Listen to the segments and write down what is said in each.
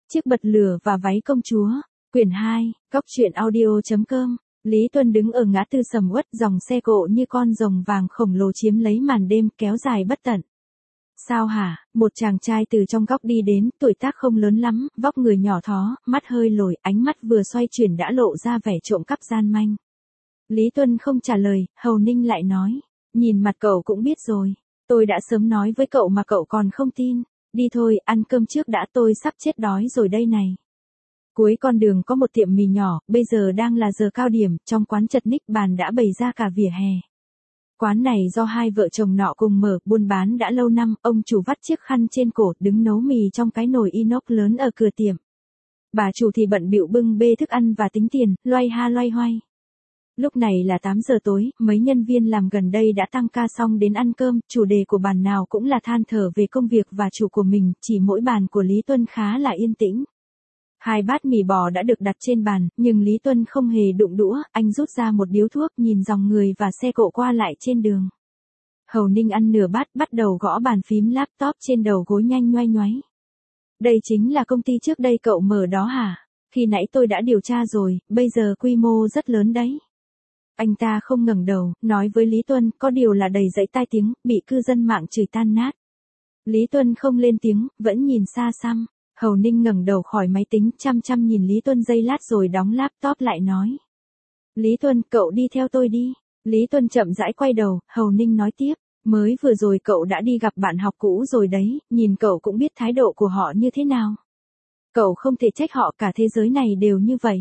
Chiếc bật lửa và váy công chúa. Quyển 2, Cóc truyện audio.com. Lý Tuân đứng ở ngã tư sầm uất, dòng xe cộ như con rồng vàng khổng lồ chiếm lấy màn đêm kéo dài bất tận. Sao hả? Một chàng trai từ trong góc đi đến, tuổi tác không lớn lắm, vóc người nhỏ thó, mắt hơi lồi, ánh mắt vừa xoay chuyển đã lộ ra vẻ trộm cắp gian manh. Lý Tuân không trả lời, Hầu Ninh lại nói, nhìn mặt cậu cũng biết rồi, tôi đã sớm nói với cậu mà cậu còn không tin. Đi thôi, ăn cơm trước đã, tôi sắp chết đói rồi đây này. Cuối con đường có một tiệm mì nhỏ, bây giờ đang là giờ cao điểm, trong quán chật ních bàn đã bày ra cả vỉa hè. Quán này do hai vợ chồng nọ cùng mở, buôn bán đã lâu năm, ông chủ vắt chiếc khăn trên cổ, đứng nấu mì trong cái nồi inox lớn ở cửa tiệm. Bà chủ thì bận bịu bưng bê thức ăn và tính tiền, loay ha loay hoay. Lúc này là 8 giờ tối, mấy nhân viên làm gần đây đã tăng ca xong đến ăn cơm, chủ đề của bàn nào cũng là than thở về công việc và chủ của mình, chỉ mỗi bàn của Lý Tuân khá là yên tĩnh. 2 bát mì bò đã được đặt trên bàn, nhưng Lý Tuân không hề đụng đũa, anh rút ra một điếu thuốc, nhìn dòng người và xe cộ qua lại trên đường. Hầu Ninh ăn nửa bát, bắt đầu gõ bàn phím laptop trên đầu gối nhanh nhoay nhoáy. Đây chính là công ty trước đây cậu mở đó hả? Khi nãy tôi đã điều tra rồi, bây giờ quy mô rất lớn đấy. Anh ta không ngẩng đầu, nói với Lý Tuân, có điều là đầy dẫy tai tiếng, bị cư dân mạng chửi tan nát. Lý Tuân không lên tiếng, vẫn nhìn xa xăm. Hầu Ninh ngẩng đầu khỏi máy tính, chăm chăm nhìn Lý Tuân giây lát rồi đóng laptop lại nói. Lý Tuân, cậu đi theo tôi đi. Lý Tuân chậm rãi quay đầu, Hầu Ninh nói tiếp, mới vừa rồi cậu đã đi gặp bạn học cũ rồi đấy, nhìn cậu cũng biết thái độ của họ như thế nào. Cậu không thể trách họ, cả thế giới này đều như vậy.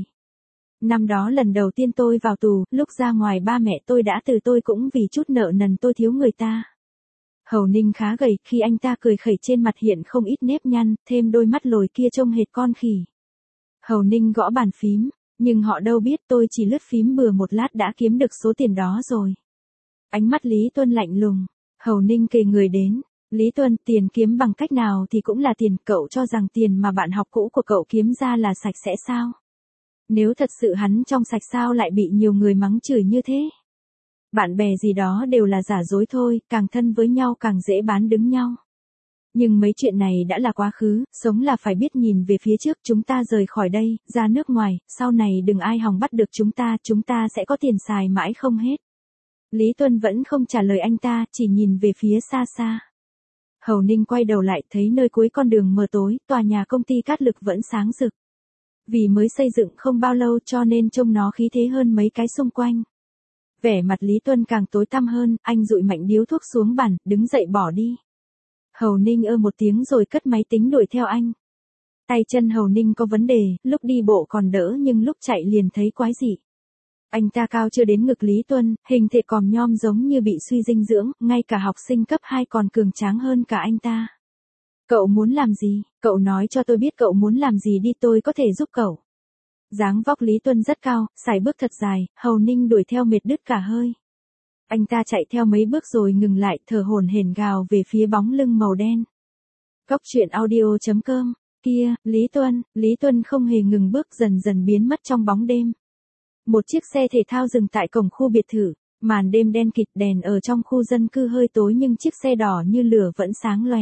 Năm đó lần đầu tiên tôi vào tù, lúc ra ngoài ba mẹ tôi đã từ tôi cũng vì chút nợ nần tôi thiếu người ta. Hầu Ninh khá gầy, khi anh ta cười khẩy trên mặt hiện không ít nếp nhăn, thêm đôi mắt lồi kia trông hệt con khỉ. Hầu Ninh gõ bàn phím, nhưng họ đâu biết tôi chỉ lướt phím bừa một lát đã kiếm được số tiền đó rồi. Ánh mắt Lý Tuân lạnh lùng, Hầu Ninh kề người đến. Lý Tuân, tiền kiếm bằng cách nào thì cũng là tiền, cậu cho rằng tiền mà bạn học cũ của cậu kiếm ra là sạch sẽ sao? Nếu thật sự hắn trong sạch sao lại bị nhiều người mắng chửi như thế? Bạn bè gì đó đều là giả dối thôi, càng thân với nhau càng dễ bán đứng nhau. Nhưng mấy chuyện này đã là quá khứ, sống là phải biết nhìn về phía trước, chúng ta rời khỏi đây, ra nước ngoài, sau này đừng ai hòng bắt được chúng ta sẽ có tiền xài mãi không hết. Lý Tuân vẫn không trả lời anh ta, chỉ nhìn về phía xa xa. Hầu Ninh quay đầu lại, thấy nơi cuối con đường mờ tối, tòa nhà công ty Cát Lực vẫn sáng rực. Vì mới xây dựng không bao lâu cho nên trông nó khí thế hơn mấy cái xung quanh. Vẻ mặt Lý Tuân càng tối tăm hơn, anh dụi mạnh điếu thuốc xuống bàn, đứng dậy bỏ đi. Hầu Ninh một tiếng rồi cất máy tính đuổi theo anh. Tay chân Hầu Ninh có vấn đề, lúc đi bộ còn đỡ nhưng lúc chạy liền thấy quái dị. Anh ta cao chưa đến ngực Lý Tuân, hình thể còm nhom giống như bị suy dinh dưỡng, ngay cả học sinh cấp 2 còn cường tráng hơn cả anh ta. Cậu muốn làm gì? Cậu nói cho tôi biết cậu muốn làm gì đi, tôi có thể giúp cậu. Dáng vóc Lý Tuân rất cao, sải bước thật dài, Hầu Ninh đuổi theo mệt đứt cả hơi. Anh ta chạy theo mấy bước rồi ngừng lại, thở hổn hển gào về phía bóng lưng màu đen. Cóc truyện audio.com. Kia, Lý Tuân không hề ngừng bước, dần dần biến mất trong bóng đêm. Một chiếc xe thể thao dừng tại cổng khu biệt thự, màn đêm đen kịt, đèn ở trong khu dân cư hơi tối nhưng chiếc xe đỏ như lửa vẫn sáng lóe.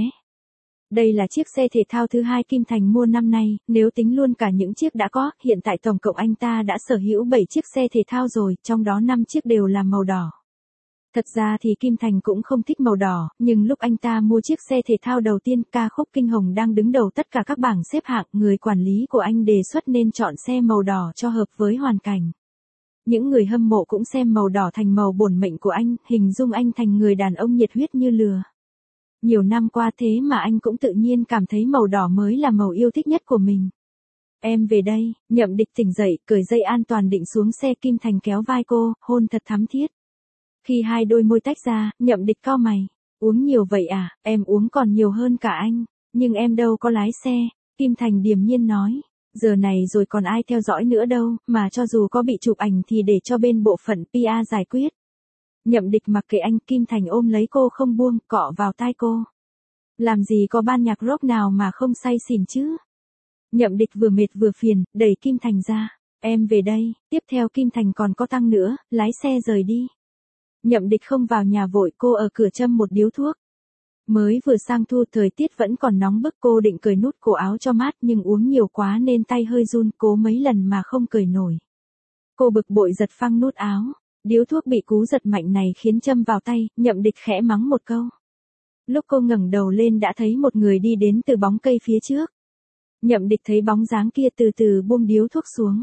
Đây là chiếc xe thể thao thứ 2 Kim Thành mua năm nay, nếu tính luôn cả những chiếc đã có, hiện tại tổng cộng anh ta đã sở hữu 7 chiếc xe thể thao rồi, trong đó 5 chiếc đều là màu đỏ. Thật ra thì Kim Thành cũng không thích màu đỏ, nhưng lúc anh ta mua chiếc xe thể thao đầu tiên, ca khúc Kinh Hồng đang đứng đầu tất cả các bảng xếp hạng, người quản lý của anh đề xuất nên chọn xe màu đỏ cho hợp với hoàn cảnh. Những người hâm mộ cũng xem màu đỏ thành màu bổn mệnh của anh, hình dung anh thành người đàn ông nhiệt huyết như lửa. Nhiều năm qua thế mà anh cũng tự nhiên cảm thấy màu đỏ mới là màu yêu thích nhất của mình. Em về đây, Nhậm Địch tỉnh dậy, cởi dây an toàn định xuống xe, Kim Thành kéo vai cô, hôn thật thắm thiết. Khi hai đôi môi tách ra, Nhậm Địch cau mày, uống nhiều vậy à, em uống còn nhiều hơn cả anh, nhưng em đâu có lái xe, Kim Thành điềm nhiên nói. Giờ này rồi còn ai theo dõi nữa đâu, mà cho dù có bị chụp ảnh thì để cho bên bộ phận PR giải quyết. Nhậm Địch mặc kệ anh, Kim Thành ôm lấy cô không buông, cọ vào tai cô. Làm gì có ban nhạc rock nào mà không say xỉn chứ? Nhậm Địch vừa mệt vừa phiền, đẩy Kim Thành ra. Em về đây, tiếp theo Kim Thành còn có tăng nữa, lái xe rời đi. Nhậm Địch không vào nhà vội, cô ở cửa châm một điếu thuốc. Mới vừa sang thu thời tiết vẫn còn nóng bức, cô định cởi nút cổ áo cho mát nhưng uống nhiều quá nên tay hơi run, cố mấy lần mà không cởi nổi. Cô bực bội giật phăng nút áo. Điếu thuốc bị cú giật mạnh này khiến châm vào tay, Nhậm Địch khẽ mắng một câu. Lúc cô ngẩng đầu lên đã thấy một người đi đến từ bóng cây phía trước. Nhậm Địch thấy bóng dáng kia từ từ buông điếu thuốc xuống.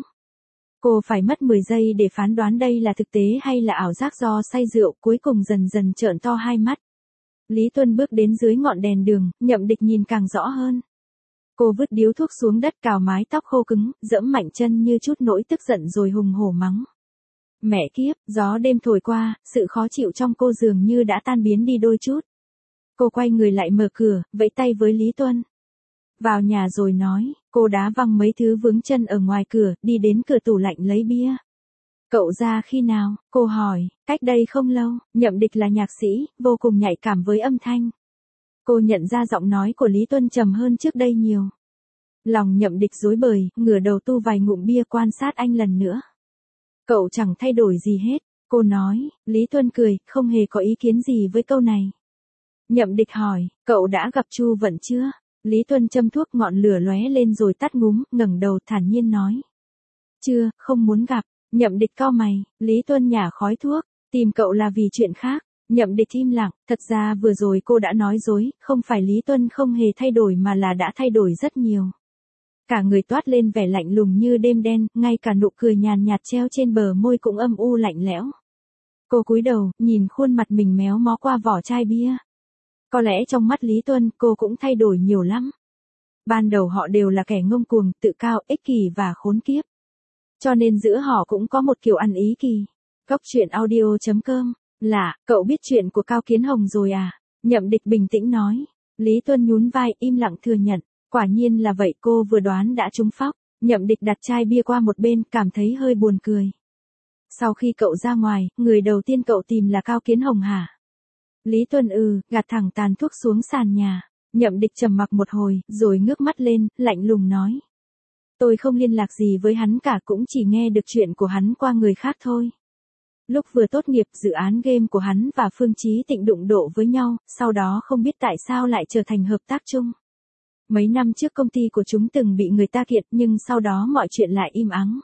Cô phải mất 10 giây để phán đoán đây là thực tế hay là ảo giác do say rượu, cuối cùng dần dần trợn to hai mắt. Lý Tuân bước đến dưới ngọn đèn đường, Nhậm Địch nhìn càng rõ hơn. Cô vứt điếu thuốc xuống đất, cào mái tóc khô cứng, giẫm mạnh chân như chút nỗi tức giận rồi hùng hổ mắng. Mẹ kiếp, gió đêm thổi qua, sự khó chịu trong cô dường như đã tan biến đi đôi chút. Cô quay người lại mở cửa, vẫy tay với Lý Tuân. Vào nhà rồi nói, cô đá văng mấy thứ vướng chân ở ngoài cửa, đi đến cửa tủ lạnh lấy bia. Cậu ra khi nào? Cô hỏi, cách đây không lâu. Nhậm Địch là nhạc sĩ, vô cùng nhạy cảm với âm thanh. Cô nhận ra giọng nói của Lý Tuân trầm hơn trước đây nhiều. Lòng Nhậm Địch rối bời, ngửa đầu tu vài ngụm bia quan sát anh lần nữa. Cậu chẳng thay đổi gì hết, cô nói. Lý Tuân cười, không hề có ý kiến gì với câu này. Nhậm Địch hỏi, cậu đã gặp Chu Vận chưa? Lý Tuân châm thuốc, ngọn lửa lóe lên rồi tắt ngúm, ngẩng đầu thản nhiên nói. Chưa, không muốn gặp. Nhậm Địch cau mày. Lý Tuân nhả khói thuốc, tìm cậu là vì chuyện khác. Nhậm Địch im lặng, thật ra vừa rồi cô đã nói dối, không phải Lý Tuân không hề thay đổi mà là đã thay đổi rất nhiều. Cả người toát lên vẻ lạnh lùng như đêm đen, ngay cả nụ cười nhàn nhạt treo trên bờ môi cũng âm u lạnh lẽo. Cô cúi đầu, nhìn khuôn mặt mình méo mó qua vỏ chai bia. Có lẽ trong mắt Lý Tuân, cô cũng thay đổi nhiều lắm. Ban đầu họ đều là kẻ ngông cuồng, tự cao, ích kỷ và khốn kiếp. Cho nên giữa họ cũng có một kiểu ăn ý kỳ. Góc truyện audio.com. Lạ, cậu biết chuyện của Cao Kiến Hồng rồi à? Nhậm Địch bình tĩnh nói. Lý Tuân nhún vai, im lặng thừa nhận. Quả nhiên là vậy, cô vừa đoán đã trúng phóc. Nhậm Địch đặt chai bia qua một bên, cảm thấy hơi buồn cười. Sau khi cậu ra ngoài, người đầu tiên cậu tìm là Cao Kiến Hồng hả? Lý Tuân gạt thẳng tàn thuốc xuống sàn nhà. Nhậm Địch trầm mặc một hồi, rồi ngước mắt lên, lạnh lùng nói. Tôi không liên lạc gì với hắn cả, cũng chỉ nghe được chuyện của hắn qua người khác thôi. Lúc vừa tốt nghiệp, dự án game của hắn và Phương Chí Tịnh đụng độ với nhau, sau đó không biết tại sao lại trở thành hợp tác chung. Mấy năm trước công ty của chúng từng bị người ta kiện, nhưng sau đó mọi chuyện lại im ắng.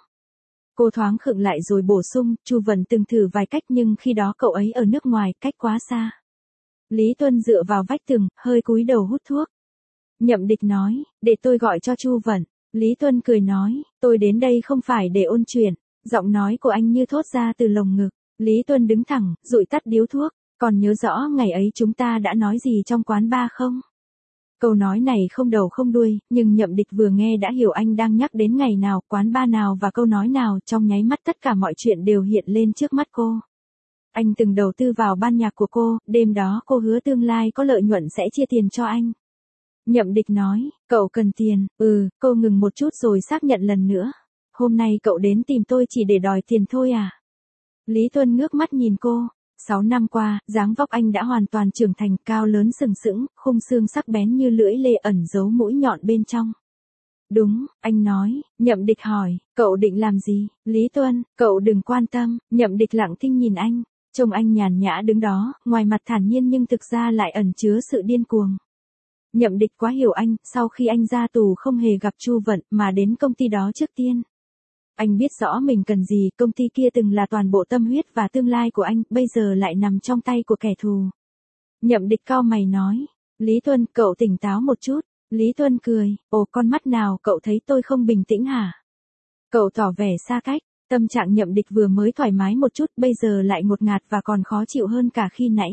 Cô thoáng khựng lại rồi bổ sung, Chu Vân từng thử vài cách nhưng khi đó cậu ấy ở nước ngoài, cách quá xa. Lý Tuân dựa vào vách tường, hơi cúi đầu hút thuốc. Nhậm Địch nói, để tôi gọi cho Chu Vân. Lý Tuân cười nói, tôi đến đây không phải để ôn chuyện. Giọng nói của anh như thốt ra từ lồng ngực. Lý Tuân đứng thẳng, dụi tắt điếu thuốc. Còn nhớ rõ ngày ấy chúng ta đã nói gì trong quán bar không? Câu nói này không đầu không đuôi, nhưng Nhậm Địch vừa nghe đã hiểu anh đang nhắc đến ngày nào, quán bar nào và câu nói nào. Trong nháy mắt tất cả mọi chuyện đều hiện lên trước mắt cô. Anh từng đầu tư vào ban nhạc của cô, đêm đó cô hứa tương lai có lợi nhuận sẽ chia tiền cho anh. Nhậm Địch nói, cậu cần tiền. Cô ngừng một chút rồi xác nhận lần nữa. Hôm nay cậu đến tìm tôi chỉ để đòi tiền thôi à? Lý Tuân ngước mắt nhìn cô. 6 năm qua, dáng vóc anh đã hoàn toàn trưởng thành, cao lớn sừng sững, khung xương sắc bén như lưỡi lê ẩn giấu mũi nhọn bên trong. Đúng, anh nói. Nhậm Địch hỏi, cậu định làm gì? Lý Tuân, cậu đừng quan tâm. Nhậm Địch lặng thinh nhìn anh. Trông anh nhàn nhã đứng đó, ngoài mặt thản nhiên nhưng thực ra lại ẩn chứa sự điên cuồng. Nhậm Địch quá hiểu anh, sau khi anh ra tù không hề gặp Chu Vận mà đến công ty đó trước tiên. Anh biết rõ mình cần gì, công ty kia từng là toàn bộ tâm huyết và tương lai của anh, bây giờ lại nằm trong tay của kẻ thù. Nhậm Địch cau mày nói, Lý Tuân, cậu tỉnh táo một chút. Lý Tuân cười, con mắt nào, cậu thấy tôi không bình tĩnh hả? Cậu tỏ vẻ xa cách, tâm trạng Nhậm Địch vừa mới thoải mái một chút, bây giờ lại ngột ngạt và còn khó chịu hơn cả khi nãy.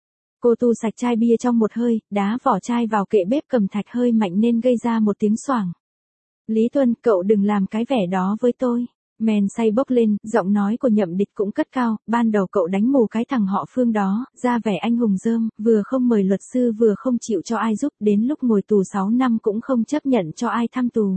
Cô tu sạch chai bia trong một hơi, đá vỏ chai vào kệ bếp cầm thạch hơi mạnh nên gây ra một tiếng xoảng. Lý Tuân, cậu đừng làm cái vẻ đó với tôi. Men say bốc lên, giọng nói của Nhậm Địch cũng cất cao, ban đầu cậu đánh mù cái thằng họ Phương đó, ra vẻ anh hùng rơm, vừa không mời luật sư vừa không chịu cho ai giúp, đến lúc ngồi tù 6 năm cũng không chấp nhận cho ai thăm tù.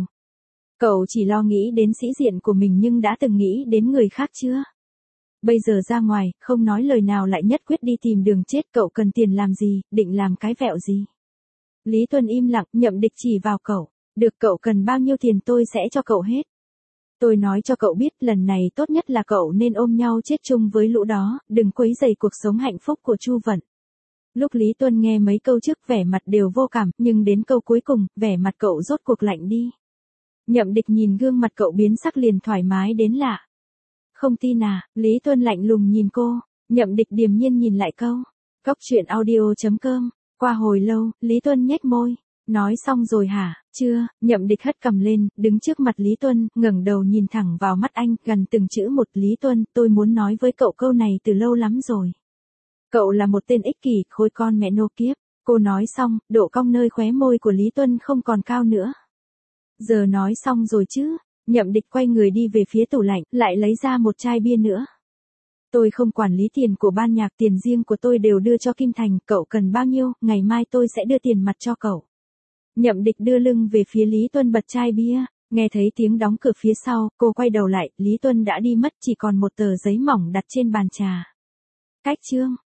Cậu chỉ lo nghĩ đến sĩ diện của mình nhưng đã từng nghĩ đến người khác chưa? Bây giờ ra ngoài, không nói lời nào lại nhất quyết đi tìm đường chết, cậu cần tiền làm gì, định làm cái vẹo gì? Lý Tuân im lặng, Nhậm Địch chỉ vào cậu. Được, cậu cần bao nhiêu tiền tôi sẽ cho cậu hết. Tôi nói cho cậu biết, lần này tốt nhất là cậu nên ôm nhau chết chung với lũ đó, đừng quấy rầy cuộc sống hạnh phúc của Chu Vận. Lúc Lý Tuân nghe mấy câu trước vẻ mặt đều vô cảm, nhưng đến câu cuối cùng, vẻ mặt cậu rốt cuộc lạnh đi. Nhậm Địch nhìn gương mặt cậu biến sắc liền thoải mái đến lạ. Không tin à, Lý Tuân lạnh lùng nhìn cô, Nhậm Địch điềm nhiên nhìn lại câu. Cốc truyện audio.com, qua hồi lâu, Lý Tuân nhếch môi. Nói xong rồi hả, chưa, Nhậm Địch hất cầm lên, đứng trước mặt Lý Tuân, ngẩng đầu nhìn thẳng vào mắt anh, gần từng chữ một. Lý Tuân, tôi muốn nói với cậu câu này từ lâu lắm rồi. Cậu là một tên ích kỷ, khôi con mẹ nô kiếp. Cô nói xong, độ cong nơi khóe môi của Lý Tuân không còn cao nữa. Giờ nói xong rồi chứ, Nhậm Địch quay người đi về phía tủ lạnh, lại lấy ra một chai bia nữa. Tôi không quản lý tiền của ban nhạc, tiền riêng của tôi đều đưa cho Kim Thành, cậu cần bao nhiêu, ngày mai tôi sẽ đưa tiền mặt cho cậu. Nhậm Địch đưa lưng về phía Lý Tuân bật chai bia, nghe thấy tiếng đóng cửa phía sau, cô quay đầu lại, Lý Tuân đã đi mất, chỉ còn một tờ giấy mỏng đặt trên bàn trà. Cách chương